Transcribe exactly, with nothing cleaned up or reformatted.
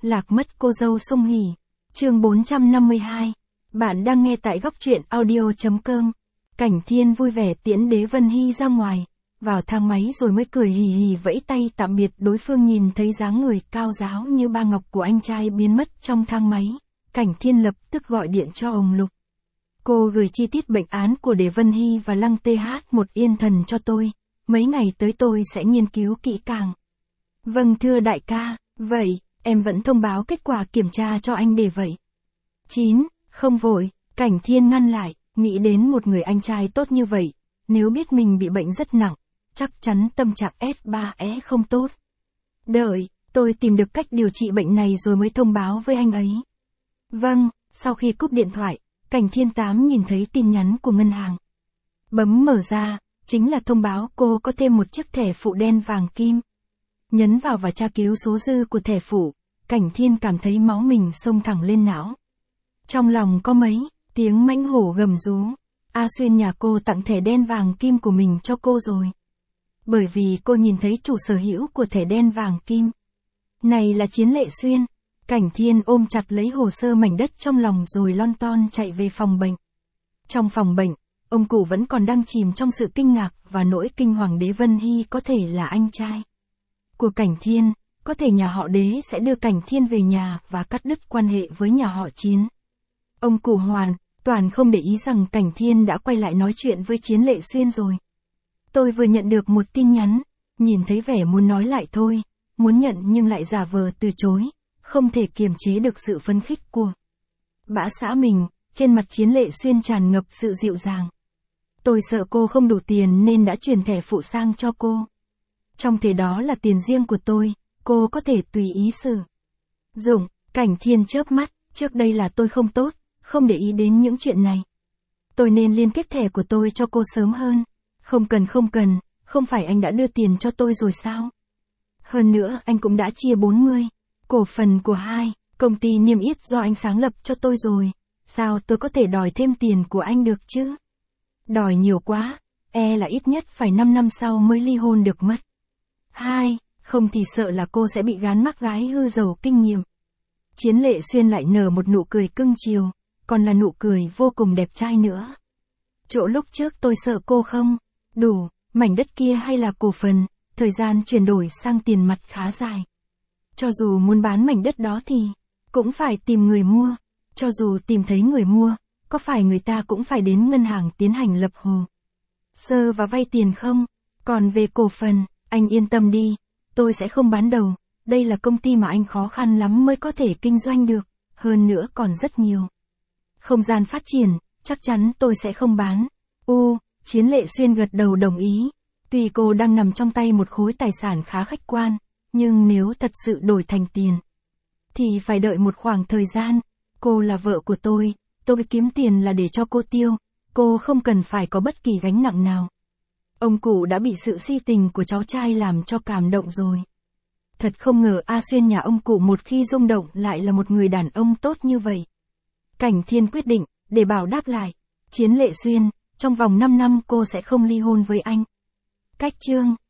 Lạc mất cô dâu Sung Hỉ. Chương bốn trăm năm mươi hai. Bạn đang nghe tại góc truyện audio chấm com. Cảnh Thiên vui vẻ tiễn Đế Vân Hy ra ngoài, vào thang máy rồi mới cười hì hì vẫy tay tạm biệt đối phương. Nhìn thấy dáng người cao ráo như ba ngọc của anh trai biến mất trong thang máy, Cảnh Thiên lập tức gọi điện cho ông Lục. Cô gửi chi tiết bệnh án của Đế Vân Hy và Lăng tê hát một Yên Thần cho tôi, mấy ngày tới tôi sẽ nghiên cứu kỹ càng. Vâng thưa đại ca, vậy, em vẫn thông báo kết quả kiểm tra cho anh để vậy. chín. Không vội, Cảnh Thiên ngăn lại, nghĩ đến một người anh trai tốt như vậy, nếu biết mình bị bệnh rất nặng, chắc chắn tâm trạng S ba E không tốt. Đợi, tôi tìm được cách điều trị bệnh này rồi mới thông báo với anh ấy. Vâng, sau khi cúp điện thoại, Cảnh Thiên Tám nhìn thấy tin nhắn của ngân hàng. Bấm mở ra, chính là thông báo cô có thêm một chiếc thẻ phụ đen vàng kim. Nhấn vào và tra cứu số dư của thẻ phụ, Cảnh Thiên cảm thấy máu mình xông thẳng lên não. Trong lòng có mấy tiếng mãnh hổ gầm rú. A Xuyên nhà cô tặng thẻ đen vàng kim của mình cho cô rồi. Bởi vì cô nhìn thấy chủ sở hữu của thẻ đen vàng kim. Này là Chiến Lệ Xuyên. Cảnh Thiên ôm chặt lấy hồ sơ mảnh đất trong lòng rồi lon ton chạy về phòng bệnh. Trong phòng bệnh, ông cụ vẫn còn đang chìm trong sự kinh ngạc và nỗi kinh hoàng. Đế Vân Hy có thể là anh trai của Cảnh Thiên, có thể nhà họ Đế sẽ đưa Cảnh Thiên về nhà và cắt đứt quan hệ với nhà họ Chiến. Ông cụ hoàn toàn không để ý rằng Cảnh Thiên đã quay lại nói chuyện với Chiến Lệ Xuyên rồi. Tôi vừa nhận được một tin nhắn, nhìn thấy vẻ muốn nói lại thôi, muốn nhận nhưng lại giả vờ từ chối, không thể kiềm chế được sự phấn khích của bã xã mình. Trên mặt Chiến Lệ Xuyên tràn ngập sự dịu dàng. Tôi sợ cô không đủ tiền nên đã chuyển thẻ phụ sang cho cô. Trong thẻ đó là tiền riêng của tôi, cô có thể tùy ý sử dụng. Cảnh Thiên chớp mắt, trước đây là tôi không tốt, không để ý đến những chuyện này. Tôi nên liên kết thẻ của tôi cho cô sớm hơn. Không cần không cần, không phải anh đã đưa tiền cho tôi rồi sao? Hơn nữa anh cũng đã chia bốn mươi cổ phần của hai công ty niêm yết do anh sáng lập cho tôi rồi. Sao tôi có thể đòi thêm tiền của anh được chứ? Đòi nhiều quá, e là ít nhất phải năm năm sau mới ly hôn được mất. Hai, không thì sợ là cô sẽ bị gán mác gái hư giàu kinh nghiệm. Chiến Lệ Xuyên lại nở một nụ cười cưng chiều, còn là nụ cười vô cùng đẹp trai nữa. Chỗ lúc trước tôi sợ cô không đủ, mảnh đất kia hay là cổ phần, thời gian chuyển đổi sang tiền mặt khá dài. Cho dù muốn bán mảnh đất đó thì cũng phải tìm người mua. Cho dù tìm thấy người mua, có phải người ta cũng phải đến ngân hàng tiến hành lập hồ sơ và vay tiền không? Còn về cổ phần, anh yên tâm đi, tôi sẽ không bán đầu. Đây là công ty mà anh khó khăn lắm mới có thể kinh doanh được, hơn nữa còn rất nhiều không gian phát triển, chắc chắn tôi sẽ không bán. U, Chiến Lệ Xuyên gật đầu đồng ý. Tuy cô đang nằm trong tay một khối tài sản khá khách quan, nhưng nếu thật sự đổi thành tiền, thì phải đợi một khoảng thời gian. Cô là vợ của tôi, tôi kiếm tiền là để cho cô tiêu, cô không cần phải có bất kỳ gánh nặng nào. Ông cụ đã bị sự si tình của cháu trai làm cho cảm động rồi. Thật không ngờ A Xuyên nhà ông cụ một khi rung động lại là một người đàn ông tốt như vậy. Cảnh Thiên quyết định, để bảo đáp lại. Chiến Lệ Xuyên, trong vòng năm năm cô sẽ không ly hôn với anh. Cách chương